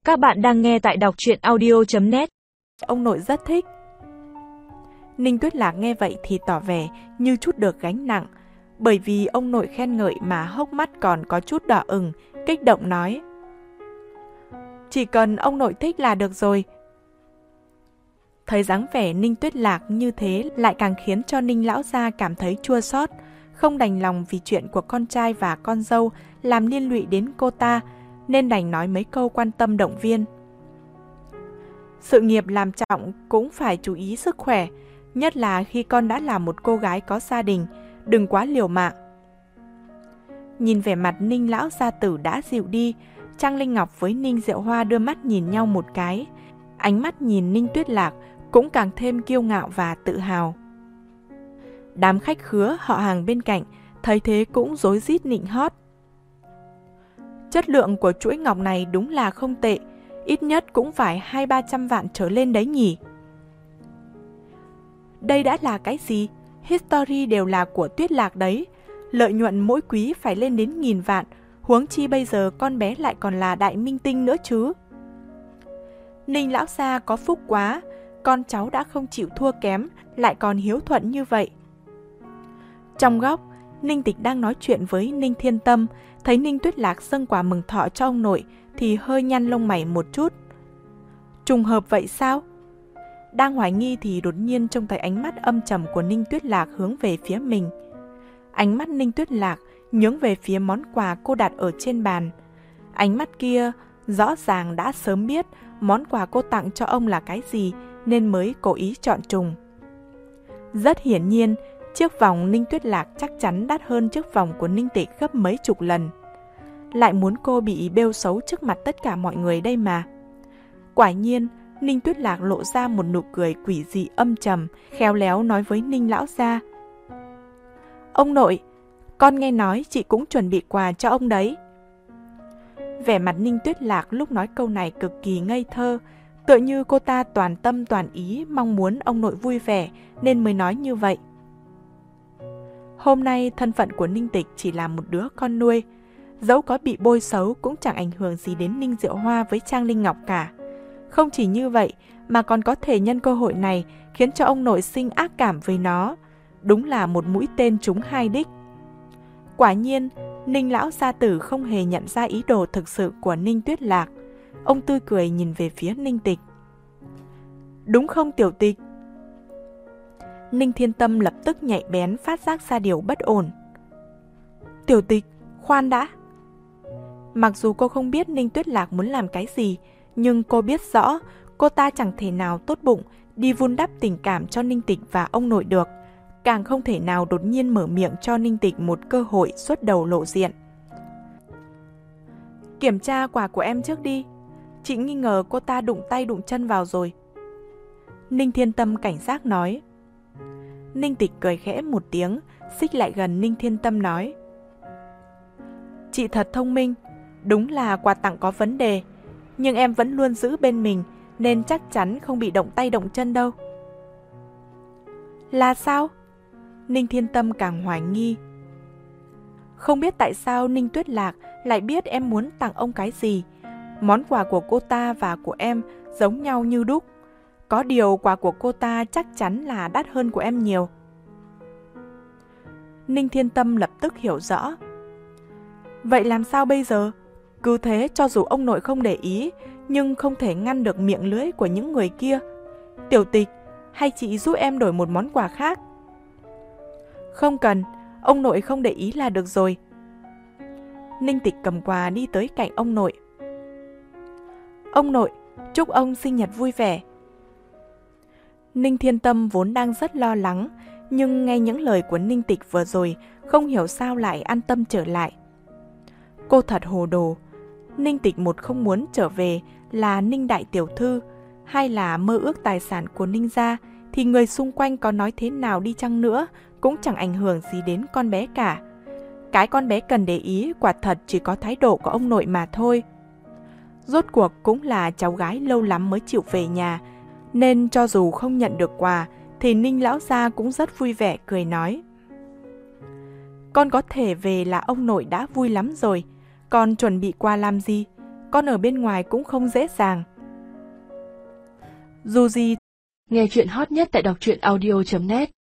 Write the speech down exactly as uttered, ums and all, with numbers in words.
Các bạn đang nghe tại đọc truyện audio chấm net. Ông nội rất thích. Ninh Tuyết Lạc nghe vậy thì tỏ vẻ như chút được gánh nặng, bởi vì ông nội khen ngợi mà hốc mắt còn có chút đỏ ửng, kích động nói: Chỉ cần ông nội thích là được rồi. Thấy dáng vẻ Ninh Tuyết Lạc như thế lại càng khiến cho Ninh lão gia cảm thấy chua xót, không đành lòng vì chuyện của con trai và con dâu làm liên lụy đến cô ta, nên đành nói mấy câu quan tâm động viên. Sự nghiệp làm trọng cũng phải chú ý sức khỏe, nhất là khi con đã là một cô gái có gia đình, đừng quá liều mạng. Nhìn vẻ mặt Ninh lão gia tử đã dịu đi, Trang Linh Ngọc với Ninh Diệu Hoa đưa mắt nhìn nhau một cái, ánh mắt nhìn Ninh Tuyết Lạc cũng càng thêm kiêu ngạo và tự hào. Đám khách khứa họ hàng bên cạnh thấy thế cũng rối rít nịnh hót. Chất lượng của chuỗi ngọc này đúng là không tệ, ít nhất cũng phải hai ba trăm vạn trở lên đấy nhỉ. Đây đã là cái gì? History đều là của Tuyết Lạc đấy, lợi nhuận mỗi quý phải lên đến nghìn vạn, huống chi bây giờ con bé lại còn là đại minh tinh nữa chứ. Ninh lão gia có phúc quá, con cháu đã không chịu thua kém, lại còn hiếu thuận như vậy. Trong góc, Ninh Tịch đang nói chuyện với Ninh Thiên Tâm, thấy Ninh Tuyết Lạc dâng quà mừng thọ cho ông nội thì hơi nhăn lông mày một chút. Trùng hợp vậy sao? Đang hoài nghi thì đột nhiên trông thấy ánh mắt âm trầm của Ninh Tuyết Lạc hướng về phía mình. Ánh mắt Ninh Tuyết Lạc nhướng về phía món quà cô đặt ở trên bàn. Ánh mắt kia rõ ràng đã sớm biết món quà cô tặng cho ông là cái gì nên mới cố ý chọn trùng. Rất hiển nhiên, chiếc vòng Ninh Tuyết Lạc chắc chắn đắt hơn chiếc vòng của Ninh Tịch gấp mấy chục lần. Lại muốn cô bị bêu xấu trước mặt tất cả mọi người đây mà. Quả nhiên, Ninh Tuyết Lạc lộ ra một nụ cười quỷ dị âm trầm, khéo léo nói với Ninh lão gia: Ông nội, con nghe nói chị cũng chuẩn bị quà cho ông đấy. Vẻ mặt Ninh Tuyết Lạc lúc nói câu này cực kỳ ngây thơ, tựa như cô ta toàn tâm toàn ý mong muốn ông nội vui vẻ nên mới nói như vậy. Hôm nay thân phận của Ninh Tịch chỉ là một đứa con nuôi, dẫu có bị bôi xấu cũng chẳng ảnh hưởng gì đến Ninh Diệu Hoa với Trang Linh Ngọc cả. Không chỉ như vậy mà còn có thể nhân cơ hội này khiến cho ông nội sinh ác cảm với nó. Đúng là một mũi tên trúng hai đích. Quả nhiên, Ninh lão gia tử không hề nhận ra ý đồ thực sự của Ninh Tuyết Lạc. Ông tươi cười nhìn về phía Ninh Tịch. Đúng không Tiểu Tịch? Ninh Thiên Tâm lập tức nhạy bén phát giác ra điều bất ổn. Tiểu Tịch, khoan đã. Mặc dù cô không biết Ninh Tuyết Lạc muốn làm cái gì, nhưng cô biết rõ cô ta chẳng thể nào tốt bụng đi vun đắp tình cảm cho Ninh Tịch và ông nội được. Càng không thể nào đột nhiên mở miệng cho Ninh Tịch một cơ hội xuất đầu lộ diện. Kiểm tra quà của em trước đi. Chị nghi ngờ cô ta đụng tay đụng chân vào rồi. Ninh Thiên Tâm cảnh giác nói. Ninh Tịch cười khẽ một tiếng, xích lại gần Ninh Thiên Tâm nói. Chị thật thông minh, đúng là quà tặng có vấn đề, nhưng em vẫn luôn giữ bên mình nên chắc chắn không bị động tay động chân đâu. Là sao? Ninh Thiên Tâm càng hoài nghi. Không biết tại sao Ninh Tuyết Lạc lại biết em muốn tặng ông cái gì. Món quà của cô ta và của em giống nhau như đúc. Có điều quà của cô ta chắc chắn là đắt hơn của em nhiều. Ninh Thiên Tâm lập tức hiểu rõ. Vậy làm sao bây giờ? Cứ thế cho dù ông nội không để ý, nhưng không thể ngăn được miệng lưỡi của những người kia. Tiểu Tịch, hay chị giúp em đổi một món quà khác? Không cần, ông nội không để ý là được rồi. Ninh Tịch cầm quà đi tới cạnh ông nội. Ông nội, chúc ông sinh nhật vui vẻ. Ninh Thiên Tâm vốn đang rất lo lắng, nhưng nghe những lời của Ninh Tịch vừa rồi, không hiểu sao lại an tâm trở lại. Cô thật hồ đồ. Ninh Tịch một không muốn trở về là Ninh đại tiểu thư, hay là mơ ước tài sản của Ninh gia, thì người xung quanh có nói thế nào đi chăng nữa cũng chẳng ảnh hưởng gì đến con bé cả. Cái con bé cần để ý quả thật chỉ có thái độ của ông nội mà thôi. Rốt cuộc cũng là cháu gái lâu lắm mới chịu về nhà, nên cho dù không nhận được quà thì Ninh lão gia cũng rất vui vẻ cười nói. Con có thể về là ông nội đã vui lắm rồi, con chuẩn bị quà làm gì? con ở bên ngoài cũng không dễ dàng. Dù gì, nghe chuyện hot nhất tại đọc truyện audio chấm net.